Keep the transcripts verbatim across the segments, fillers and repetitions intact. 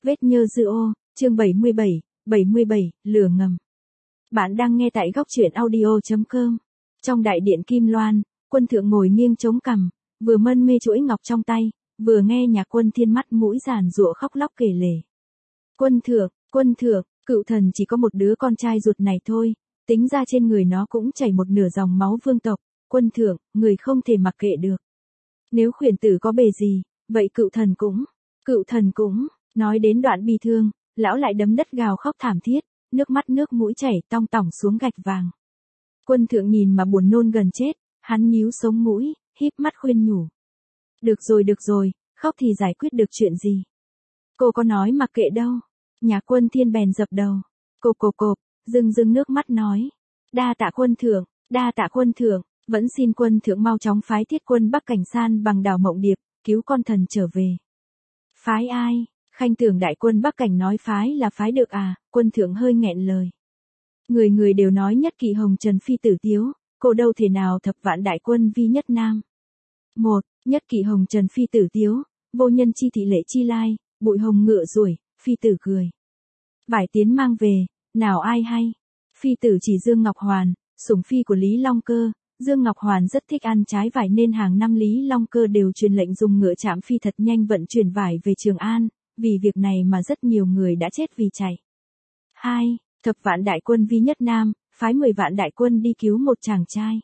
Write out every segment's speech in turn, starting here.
Vết nhơ dư ô, chương bảy mươi bảy, bảy mươi bảy, lửa ngầm. Bạn đang nghe tại góc truyện audio chấm com. Trong đại điện Kim Loan, Quân Thượng ngồi nghiêng chống cằm, vừa mân mê chuỗi ngọc trong tay, vừa nghe Nhạc Quân Thiên mắt mũi giàn giụa khóc lóc kể lể. Quân Thượng, Quân Thượng, cựu thần chỉ có một đứa con trai ruột này thôi, tính ra trên người nó cũng chảy một nửa dòng máu vương tộc. Quân Thượng, người không thể mặc kệ được. Nếu khuyển tử có bề gì, vậy cựu thần cũng, cựu thần cũng. Nói đến đoạn bi thương, lão lại đấm đất gào khóc thảm thiết, nước mắt nước mũi chảy tong tỏng xuống gạch vàng. Quân Thượng nhìn mà buồn nôn gần chết, hắn nhíu sống mũi, híp mắt khuyên nhủ. Được rồi được rồi, khóc thì giải quyết được chuyện gì. Cô có nói mặc kệ đâu. Nhạc Quân Thiên bèn dập đầu. Cộp cộp cộp, rưng rưng nước mắt nói. Đa tạ Quân Thượng, đa tạ Quân Thượng, vẫn xin Quân Thượng mau chóng phái thiết quân Bắc Cảnh San bằng đảo Mộng Điệp, cứu con thần trở về. Phái ai? Khanh tưởng đại quân Bắc Cảnh nói phái là phái được à, Quân Thượng hơi nghẹn lời. Người người đều nói nhất kỵ hồng trần phi tử tiếu, cô đâu thể nào thập vạn đại quân vi nhất nam. Một, nhất kỵ hồng trần phi tử tiếu, vô nhân chi thị lệ chi lai, bụi hồng ngựa ruổi, phi tử cười. Vải tiến mang về, nào ai hay. Phi tử chỉ Dương Ngọc Hoàn, sủng phi của Lý Long Cơ. Dương Ngọc Hoàn rất thích ăn trái vải nên hàng năm Lý Long Cơ đều truyền lệnh dùng ngựa Trạm Phi thật nhanh vận chuyển vải về Trường An. Vì việc này mà rất nhiều người đã chết vì chạy. Hai, thập vạn đại quân vi nhất nam, phái mười vạn đại quân đi cứu một chàng trai.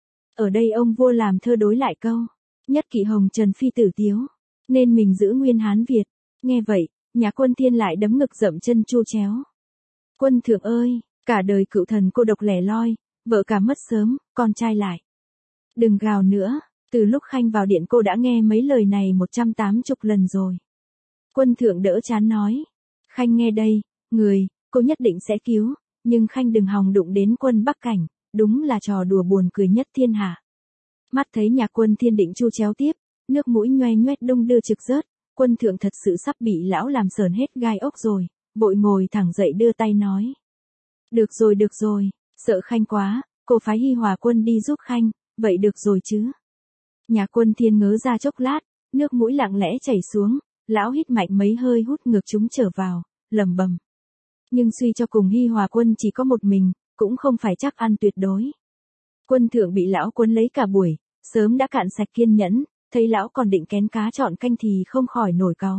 Ở đây ông vua làm thơ đối lại câu, nhất kỵ hồng trần phi tử tiếu, nên mình giữ nguyên Hán Việt. Nghe vậy, Nhạc Quân Thiên lại đấm ngực dậm chân chu chéo. Quân Thượng ơi, cả đời cựu thần cô độc lẻ loi, vợ cả mất sớm, con trai lại. Đừng gào nữa, từ lúc Khanh vào điện cô đã nghe mấy lời này một trăm tám mươi lần rồi. Quân Thượng đỡ chán nói. Khanh nghe đây, người, cô nhất định sẽ cứu, nhưng Khanh đừng hòng đụng đến quân Bắc Cảnh, đúng là trò đùa buồn cười nhất thiên hạ. Mắt thấy Nhạc Quân Thiên định chu chéo tiếp, nước mũi nhoe nhoét đung đưa trực rớt, Quân Thượng thật sự sắp bị lão làm sờn hết gai ốc rồi, vội ngồi thẳng dậy đưa tay nói. Được rồi được rồi, sợ Khanh quá, cô phái Hi Hòa quân đi giúp Khanh, vậy được rồi chứ. Nhạc Quân Thiên ngớ ra chốc lát, nước mũi lặng lẽ chảy xuống. Lão hít mạnh mấy hơi hút ngược chúng trở vào, lẩm bẩm. Nhưng suy cho cùng Hi Hòa quân chỉ có một mình, cũng không phải chắc ăn tuyệt đối. Quân Thượng bị lão quấn lấy cả buổi, sớm đã cạn sạch kiên nhẫn, thấy lão còn định kén cá chọn canh thì không khỏi nổi cáu.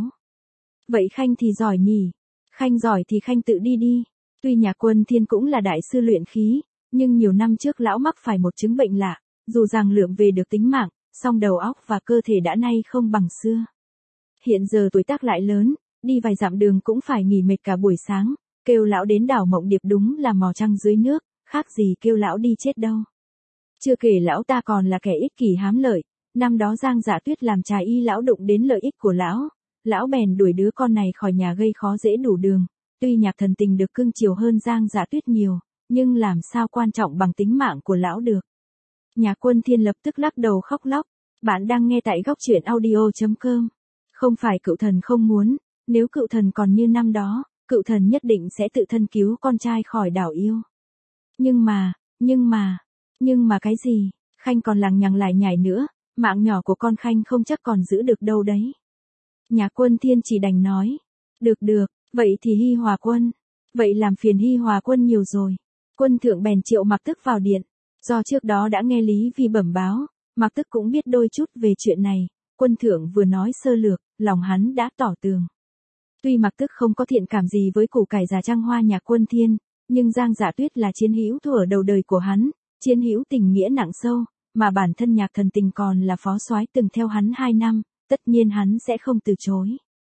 Vậy Khanh thì giỏi nhỉ? Khanh giỏi thì Khanh tự đi đi. Tuy Nhạc Quân Thiên cũng là đại sư luyện khí, nhưng nhiều năm trước lão mắc phải một chứng bệnh lạ, dù rằng lượm về được tính mạng, song đầu óc và cơ thể đã nay không bằng xưa. Hiện giờ tuổi tác lại lớn, đi vài dặm đường cũng phải nghỉ mệt cả buổi sáng, kêu lão đến đảo Mộng Điệp đúng là mò trăng dưới nước, khác gì kêu lão đi chết đâu. Chưa kể lão ta còn là kẻ ích kỷ hám lợi, năm đó Giang Dạ Tuyết làm trái y lão đụng đến lợi ích của lão, lão bèn đuổi đứa con này khỏi nhà gây khó dễ đủ đường. Tuy Nhạc Thần Tình được cưng chiều hơn Giang Dạ Tuyết nhiều, nhưng làm sao quan trọng bằng tính mạng của lão được. Nhạc Quân Thiên lập tức lắc đầu khóc lóc. Bạn đang nghe tại góc truyện audio chấm com. Không phải cựu thần không muốn, nếu cựu thần còn như năm đó, cựu thần nhất định sẽ tự thân cứu con trai khỏi đảo yêu. Nhưng mà, nhưng mà, nhưng mà cái gì, Khanh còn lằng nhằng lại nhải nữa, mạng nhỏ của con Khanh không chắc còn giữ được đâu đấy. Nhạc Quân Thiên chỉ đành nói, được được, vậy thì Hi Hòa quân, vậy làm phiền Hi Hòa quân nhiều rồi. Quân Thượng bèn triệu Mạc Tức vào điện, do trước đó đã nghe Lý Vi bẩm báo, Mạc Tức cũng biết đôi chút về chuyện này. Quân Thượng vừa nói sơ lược, lòng hắn đã tỏ tường. Tuy Mạc Tức không có thiện cảm gì với củ cải già trăng hoa Nhạc Quân Thiên, nhưng Giang Dạ Tuyết là chiến hữu thuở đầu đời của hắn, chiến hữu tình nghĩa nặng sâu, mà bản thân Nhạc Thần Tình còn là phó soái từng theo hắn hai năm, tất nhiên hắn sẽ không từ chối.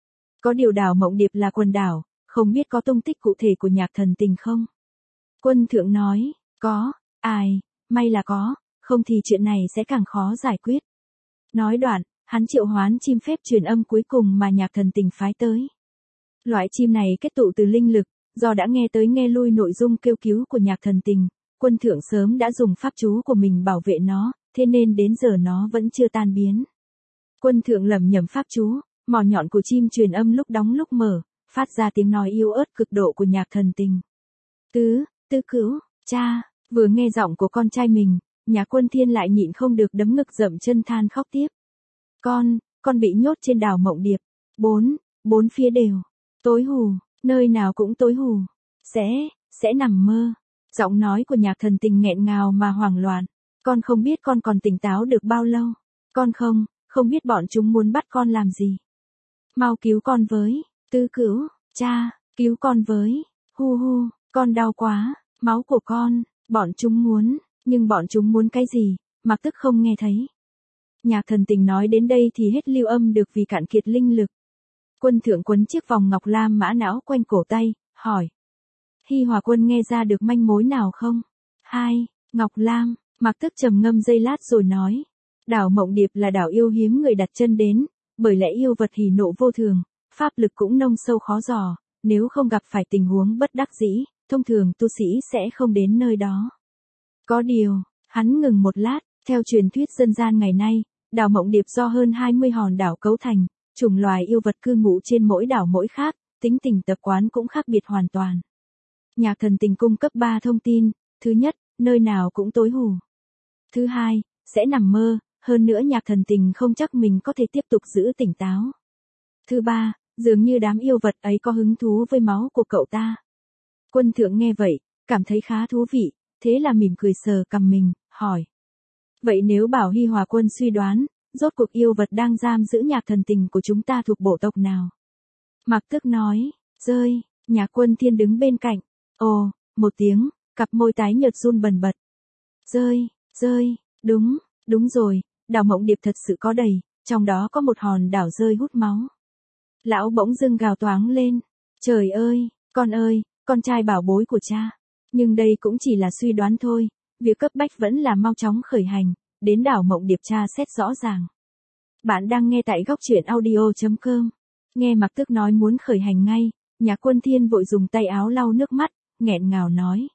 Có điều đảo Mộng Điệp là quần đảo, không biết có tung tích cụ thể của Nhạc Thần Tình không? Quân Thượng nói, có, ai, may là có, không thì chuyện này sẽ càng khó giải quyết. Nói đoạn, hắn triệu hoán chim phép truyền âm cuối cùng mà Nhạc Thần Tình phái tới. Loại chim này kết tụ từ linh lực, do đã nghe tới nghe lui nội dung kêu cứu của Nhạc Thần Tình, Quân Thượng sớm đã dùng pháp chú của mình bảo vệ nó, thế nên đến giờ nó vẫn chưa tan biến. Quân Thượng lẩm nhẩm pháp chú, mỏ nhọn của chim truyền âm lúc đóng lúc mở, phát ra tiếng nói yếu ớt cực độ của Nhạc Thần Tình. Tứ, tứ cứu, cha, vừa nghe giọng của con trai mình, Nhạc Quân Thiên lại nhịn không được đấm ngực dậm chân than khóc tiếp. Con, con bị nhốt trên đảo Mộng Điệp. Bốn, bốn phía đều. Tối hù, nơi nào cũng tối hù. Sẽ, sẽ nằm mơ. Giọng nói của Nhạc Thần Tình nghẹn ngào mà hoảng loạn. Con không biết con còn tỉnh táo được bao lâu. Con không, không biết bọn chúng muốn bắt con làm gì. Mau cứu con với, Tứ Cữu, cha, cứu con với, hu hu, con đau quá, máu của con, bọn chúng muốn, nhưng bọn chúng muốn cái gì, Mạc Tức không nghe thấy. Nhạc Thần Tình nói đến đây thì hết lưu âm được vì cạn kiệt linh lực. Quân Thượng quấn chiếc vòng ngọc lam mã não quanh cổ tay, hỏi. Hi Hòa Quân nghe ra được manh mối nào không? Hai, Ngọc Lam, Mạc Tức trầm ngâm giây lát rồi nói. Đảo Mộng Điệp là đảo yêu hiếm người đặt chân đến, bởi lẽ yêu vật hỉ nộ vô thường, pháp lực cũng nông sâu khó dò, nếu không gặp phải tình huống bất đắc dĩ, thông thường tu sĩ sẽ không đến nơi đó. Có điều, hắn ngừng một lát, theo truyền thuyết dân gian ngày nay, đảo Mộng Điệp do hơn hai mươi hòn đảo cấu thành, chủng loài yêu vật cư ngụ trên mỗi đảo mỗi khác, tính tình tập quán cũng khác biệt hoàn toàn. Nhạc Thần Tình cung cấp ba thông tin, thứ nhất, nơi nào cũng tối hù. Thứ hai, sẽ nằm mơ, hơn nữa Nhạc Thần Tình không chắc mình có thể tiếp tục giữ tỉnh táo. Thứ ba, dường như đám yêu vật ấy có hứng thú với máu của cậu ta. Quân Thượng nghe vậy, cảm thấy khá thú vị, thế là mỉm cười sờ cằm mình, hỏi. Vậy nếu bảo Hi Hòa Quân suy đoán, rốt cuộc yêu vật đang giam giữ Nhạc Thần Tình của chúng ta thuộc bộ tộc nào? Mạc Tức nói, rơi, Nhạc Quân Thiên đứng bên cạnh. Ồ, một tiếng, cặp môi tái nhợt run bần bật. Rơi, rơi, đúng, đúng rồi, đảo Mộng Điệp thật sự có đầy, trong đó có một hòn đảo rơi hút máu. Lão bỗng dưng gào toáng lên. Trời ơi, con ơi, con trai bảo bối của cha. Nhưng đây cũng chỉ là suy đoán thôi, việc cấp bách vẫn là mau chóng khởi hành, đến đảo Mộng Điệp tra xét rõ ràng. Bạn đang nghe tại góc truyện audio chấm com. Nghe Mạc Tức nói muốn khởi hành ngay, Nhạc Quân Thiên vội dùng tay áo lau nước mắt, nghẹn ngào nói.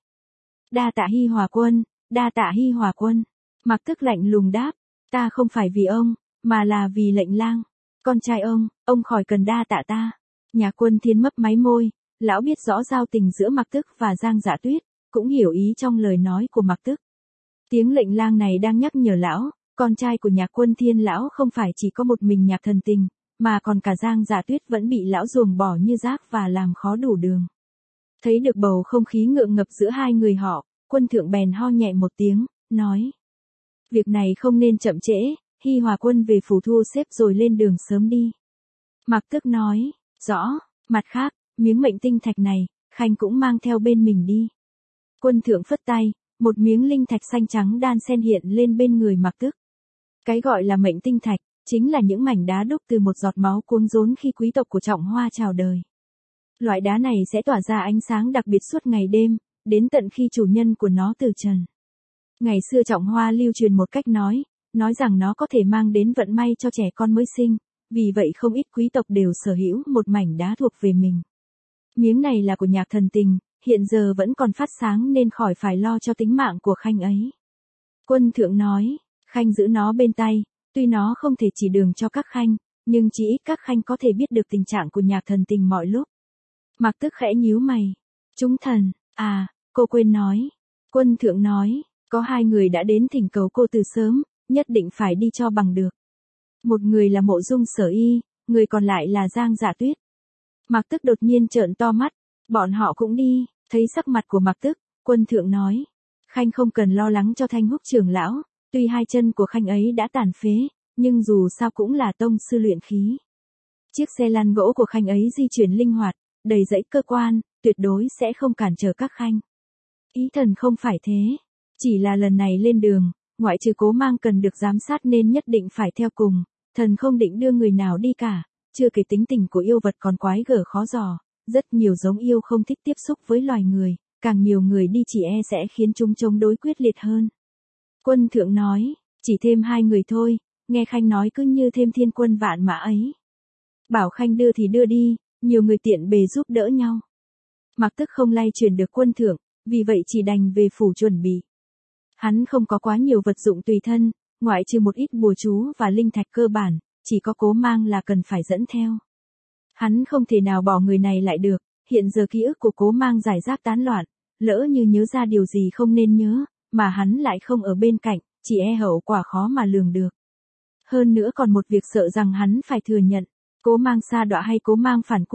Đa tạ Hi Hòa Quân, đa tạ Hi Hòa Quân. Mạc Tức lạnh lùng đáp, ta không phải vì ông, mà là vì lệnh lang. Con trai ông, ông khỏi cần đa tạ ta. Nhạc Quân Thiên mấp máy môi, lão biết rõ giao tình giữa Mạc Tức và Giang Dạ Tuyết, cũng hiểu ý trong lời nói của Mạc Tức. Tiếng lệnh lang này đang nhắc nhở lão, con trai của Nhạc Quân Thiên lão không phải chỉ có một mình Nhạc Thần Tình, mà còn cả Giang Dạ Tuyết vẫn bị lão ruồng bỏ như rác và làm khó đủ đường. Thấy được bầu không khí ngượng ngập giữa hai người họ, Quân Thượng bèn ho nhẹ một tiếng, nói. Việc này không nên chậm trễ, Hi Hòa Quân về phủ thu xếp rồi lên đường sớm đi. Mạc Tức nói, rõ, mặt khác, miếng mệnh tinh thạch này, Khanh cũng mang theo bên mình đi. Quân Thượng phất tay, một miếng linh thạch xanh trắng đan xen hiện lên bên người Mạc Tức. Cái gọi là mệnh tinh thạch, chính là những mảnh đá đúc từ một giọt máu cuống rốn khi quý tộc của Trọng Hoa chào đời. Loại đá này sẽ tỏa ra ánh sáng đặc biệt suốt ngày đêm, đến tận khi chủ nhân của nó từ trần. Ngày xưa Trọng Hoa lưu truyền một cách nói, nói rằng nó có thể mang đến vận may cho trẻ con mới sinh, vì vậy không ít quý tộc đều sở hữu một mảnh đá thuộc về mình. Miếng này là của Nhạc Thần Tình, hiện giờ vẫn còn phát sáng nên khỏi phải lo cho tính mạng của Khanh ấy. Quân Thượng nói, Khanh giữ nó bên tay, tuy nó không thể chỉ đường cho các Khanh, nhưng chỉ ít các Khanh có thể biết được tình trạng của Nhạc Thần Tình mọi lúc. Mạc Tức khẽ nhíu mày. Chúng thần, à, cô quên nói. Quân Thượng nói, có hai người đã đến thỉnh cầu cô từ sớm, nhất định phải đi cho bằng được. Một người là Mộ Dung Sở Y, người còn lại là Giang Dạ Tuyết. Mạc Tức đột nhiên trợn to mắt, bọn họ cũng đi, thấy sắc mặt của Mạc Tức, Quân Thượng nói. Khanh không cần lo lắng cho Thanh Húc trưởng lão, tuy hai chân của Khanh ấy đã tàn phế, nhưng dù sao cũng là tông sư luyện khí. Chiếc xe lăn gỗ của Khanh ấy di chuyển linh hoạt, đầy dãy cơ quan, tuyệt đối sẽ không cản trở các Khanh. Ý thần không phải thế, chỉ là lần này lên đường, ngoại trừ Cố Mang cần được giám sát nên nhất định phải theo cùng, thần không định đưa người nào đi cả, chưa kể tính tình của yêu vật còn quái gở khó dò, rất nhiều giống yêu không thích tiếp xúc với loài người, càng nhiều người đi chỉ e sẽ khiến chúng chống đối quyết liệt hơn. Quân Thượng nói, chỉ thêm hai người thôi, nghe Khanh nói cứ như thêm thiên quân vạn mã ấy. Bảo Khanh đưa thì đưa đi, nhiều người tiện bề giúp đỡ nhau. Mạc Tức không lay chuyển được Quân Thượng, vì vậy chỉ đành về phủ chuẩn bị. Hắn không có quá nhiều vật dụng tùy thân, ngoại trừ một ít bùa chú và linh thạch cơ bản, chỉ có Cố Mang là cần phải dẫn theo. Hắn không thể nào bỏ người này lại được, hiện giờ ký ức của Cố Mang giải rác tán loạn, lỡ như nhớ ra điều gì không nên nhớ, mà hắn lại không ở bên cạnh, chỉ e hậu quả khó mà lường được. Hơn nữa còn một việc sợ rằng hắn phải thừa nhận, Cố Mang sa đọa hay Cố Mang phản quốc,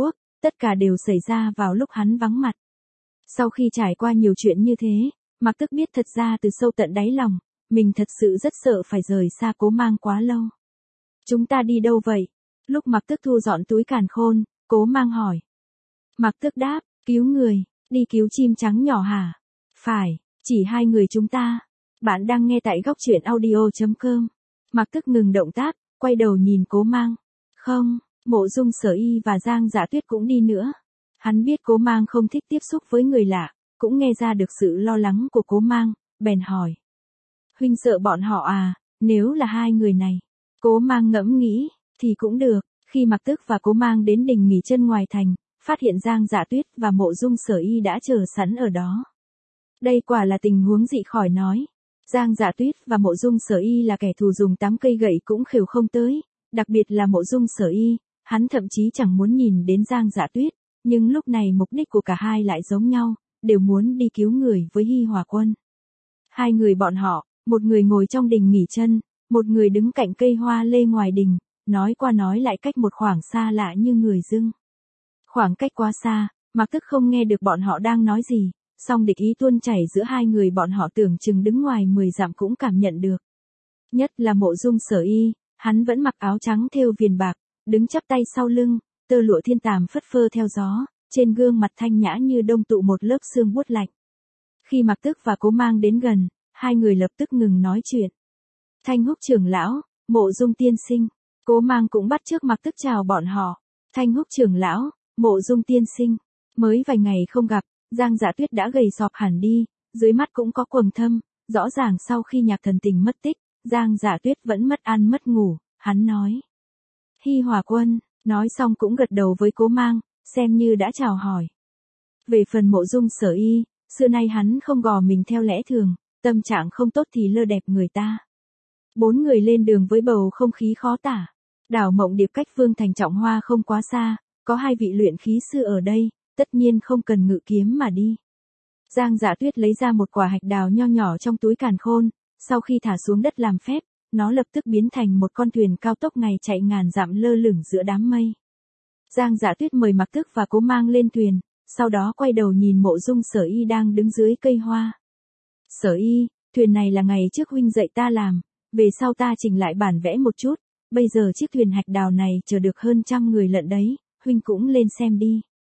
tất cả đều xảy ra vào lúc hắn vắng mặt. Sau khi trải qua nhiều chuyện như thế, Mạc Tức biết thật ra từ sâu tận đáy lòng, mình thật sự rất sợ phải rời xa Cố Mang quá lâu. Chúng ta đi đâu vậy? Lúc Mạc Tức thu dọn túi càn khôn, Cố Mang hỏi. Mạc Tức đáp, cứu người, đi cứu chim trắng nhỏ hả? Phải, chỉ hai người chúng ta. Bạn đang nghe tại góc truyện audio.com. Mạc Tức ngừng động tác, quay đầu nhìn Cố Mang. Không, Mộ Dung Sở Y và Giang Dạ Tuyết cũng đi nữa. Hắn biết Cố Mang không thích tiếp xúc với người lạ, cũng nghe ra được sự lo lắng của Cố Mang, bèn hỏi. Huynh sợ bọn họ à, nếu là hai người này? Cố Mang ngẫm nghĩ, thì cũng được. Khi Mạc Tức và Cố Mang đến đình nghỉ chân ngoài thành, phát hiện Giang Dạ Tuyết và Mộ Dung Sở Y đã chờ sẵn ở đó. Đây quả là tình huống dị khỏi nói. Giang Dạ Tuyết và Mộ Dung Sở Y là kẻ thù dùng tám cây gậy cũng khều không tới, đặc biệt là Mộ Dung Sở Y, hắn thậm chí chẳng muốn nhìn đến Giang Dạ Tuyết, nhưng lúc này mục đích của cả hai lại giống nhau, đều muốn đi cứu người với Hi Hòa Quân. Hai người bọn họ, một người ngồi trong đình nghỉ chân, một người đứng cạnh cây hoa lê ngoài đình, nói qua nói lại cách một khoảng xa lạ như người dưng. Khoảng cách quá xa, Mạc Tức không nghe được bọn họ đang nói gì, song địch ý tuôn chảy giữa hai người bọn họ tưởng chừng đứng ngoài mười dặm cũng cảm nhận được. Nhất là Mộ Dung Sở Y, hắn vẫn mặc áo trắng thêu viền bạc, đứng chắp tay sau lưng, tơ lụa thiên tàm phất phơ theo gió, trên gương mặt thanh nhã như đông tụ một lớp sương buốt lạnh. Khi Mạc Tức và Cố Mang đến gần, hai người lập tức ngừng nói chuyện. Thanh Húc trưởng lão, Mộ Dung tiên sinh, Cố Mang cũng bắt chước Mạc Tức chào bọn họ. Thanh Húc trưởng lão, Mộ Dung tiên sinh, mới vài ngày không gặp, Giang Dạ Tuyết đã gầy sọp hẳn đi, dưới mắt cũng có quầng thâm, rõ ràng sau khi Nhạc Thần Tình mất tích, Giang Dạ Tuyết vẫn mất ăn mất ngủ, hắn nói. Hi Hòa Quân, nói xong cũng gật đầu với Cố Mang, xem như đã chào hỏi. Về phần Mộ Dung Sở Y, xưa nay hắn không gò mình theo lẽ thường, tâm trạng không tốt thì lơ đẹp người ta. Bốn người lên đường với bầu không khí khó tả. Đảo Mộng Điệp cách Vương Thành Trọng Hoa không quá xa, có hai vị luyện khí sư ở đây, tất nhiên không cần ngự kiếm mà đi. Giang Dạ Tuyết lấy ra một quả hạch đào nho nhỏ trong túi càn khôn, sau khi thả xuống đất làm phép, nó lập tức biến thành một con thuyền cao tốc ngày chạy ngàn dặm lơ lửng giữa đám mây. Giang Dạ Tuyết mời Mạc Tức và Cố Mang lên thuyền, sau đó quay đầu nhìn Mộ Dung Sở Y đang đứng dưới cây hoa. Sở Y, thuyền này là ngày trước huynh dạy ta làm, về sau ta chỉnh lại bản vẽ một chút, bây giờ chiếc thuyền hạch đào này chờ được hơn trăm người lận đấy, huynh cũng lên xem đi.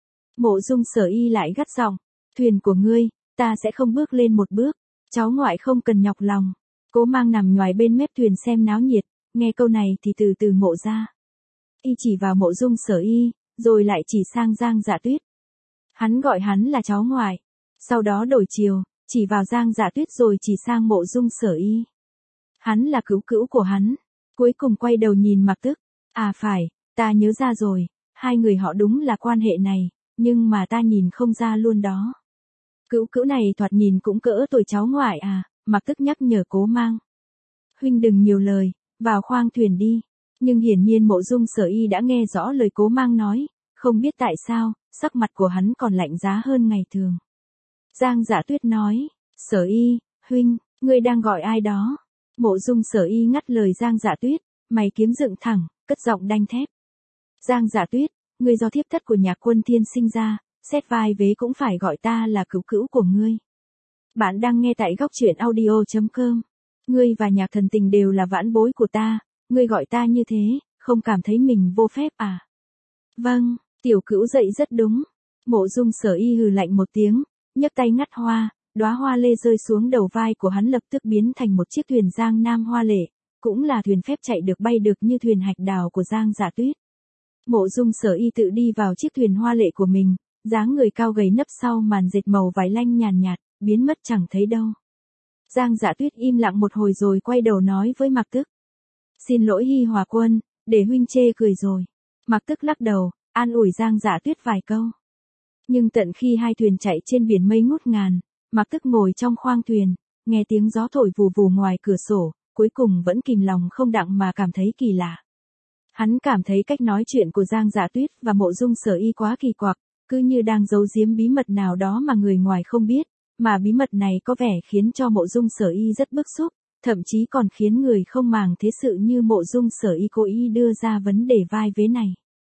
Mộ Dung Sở Y lại gắt giọng, thuyền của ngươi, ta sẽ không bước lên một bước, cháu ngoại không cần nhọc lòng. Cố Mang nằm nhoài bên mép thuyền xem náo nhiệt, nghe câu này thì từ từ ngộ ra. Y chỉ vào Mộ Dung Sở Y, rồi lại chỉ sang Giang Dạ Tuyết. Hắn gọi hắn là cháu ngoại, sau đó đổi chiều, chỉ vào Giang Dạ Tuyết rồi chỉ sang Mộ Dung Sở Y. Hắn là cứu cữu của hắn, cuối cùng quay đầu nhìn Mạc Tức, à phải, ta nhớ ra rồi, hai người họ đúng là quan hệ này, nhưng mà ta nhìn không ra luôn đó. Cữu cữu này thoạt nhìn cũng cỡ tuổi cháu ngoại à, Mạc Tức nhắc nhở Cố Mang. Huynh đừng nhiều lời, vào khoang thuyền đi. Nhưng hiển nhiên Mộ Dung Sở Y đã nghe rõ lời Cố Mang nói, không biết tại sao, sắc mặt của hắn còn lạnh giá hơn ngày thường. Giang Dạ Tuyết nói, Sở Y, huynh, ngươi đang gọi ai đó? Mộ Dung Sở Y ngắt lời Giang Dạ Tuyết, mày kiếm dựng thẳng, cất giọng đanh thép. Giang Dạ Tuyết, ngươi do thiếp thất của Nhạc Quân Thiên sinh ra, xét vai vế cũng phải gọi ta là cứu cữu của ngươi. Bạn đang nghe tại góc truyện audio.com. Ngươi và Nhạc Thần Tình đều là vãn bối của ta, ngươi gọi ta như thế, không cảm thấy mình vô phép à? Vâng, tiểu cữu dậy rất đúng. Mộ Dung Sở Y hừ lạnh một tiếng, nhấc tay ngắt hoa, đóa hoa lê rơi xuống đầu vai của hắn lập tức biến thành một chiếc thuyền Giang Nam hoa lệ, cũng là thuyền phép chạy được bay được như thuyền hạch đào của Giang Dạ Tuyết. Mộ Dung Sở Y tự đi vào chiếc thuyền hoa lệ của mình, dáng người cao gầy nấp sau màn dệt màu vải lanh nhàn nhạt, biến mất chẳng thấy đâu. Giang Dạ Tuyết im lặng một hồi rồi quay đầu nói với Mạc Tức. Xin lỗi Hi Hòa Quân, để huynh chê cười rồi. Mạc Tức lắc đầu, an ủi Giang Dạ Tuyết vài câu. Nhưng tận khi hai thuyền chạy trên biển mây ngút ngàn, Mạc Tức ngồi trong khoang thuyền, nghe tiếng gió thổi vù vù ngoài cửa sổ, cuối cùng vẫn kìm lòng không đặng mà cảm thấy kỳ lạ. Hắn cảm thấy cách nói chuyện của Giang Dạ Tuyết và Mộ Dung Sở Y quá kỳ quặc, cứ như đang giấu giếm bí mật nào đó mà người ngoài không biết, mà bí mật này có vẻ khiến cho Mộ Dung Sở Y rất bức xúc, thậm chí còn khiến người không màng thế sự như Mộ Dung Sở Y cố ý đưa ra vấn đề vai vế này.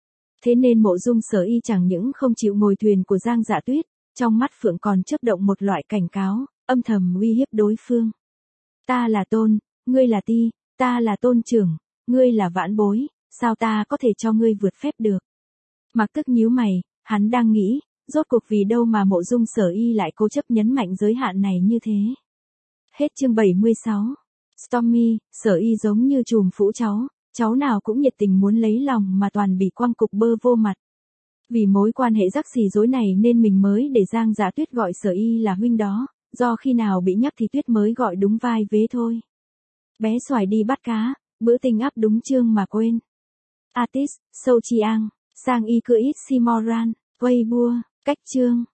Thế nên Mộ Dung Sở Y chẳng những không chịu ngồi thuyền của Giang Dạ Tuyết, trong mắt Phượng còn chớp động một loại cảnh cáo, âm thầm uy hiếp đối phương. Ta là Tôn, ngươi là Ti, ta là Tôn trưởng, ngươi là vãn bối, sao ta có thể cho ngươi vượt phép được? Mặc Tức nhíu mày, hắn đang nghĩ, rốt cuộc vì đâu mà Mộ Dung Sở Y lại cố chấp nhấn mạnh giới hạn này như thế. Hết chương bảy mươi sáu. Stormy, Sở Y giống như chùm phũ cháu, cháu nào cũng nhiệt tình muốn lấy lòng mà toàn bị quăng cục bơ vô mặt. Vì mối quan hệ rắc rối rối này nên mình mới để Giang Dạ Tuyết gọi Sở Y là huynh đó, do khi nào bị nhắc thì Tuyết mới gọi đúng vai vế thôi. Bé xoài đi bắt cá, bữa tình áp đúng chương mà quên. Artist, Sâu Chi Ang, Sang Y Cư Ít Simoran, Weibo, cách chương.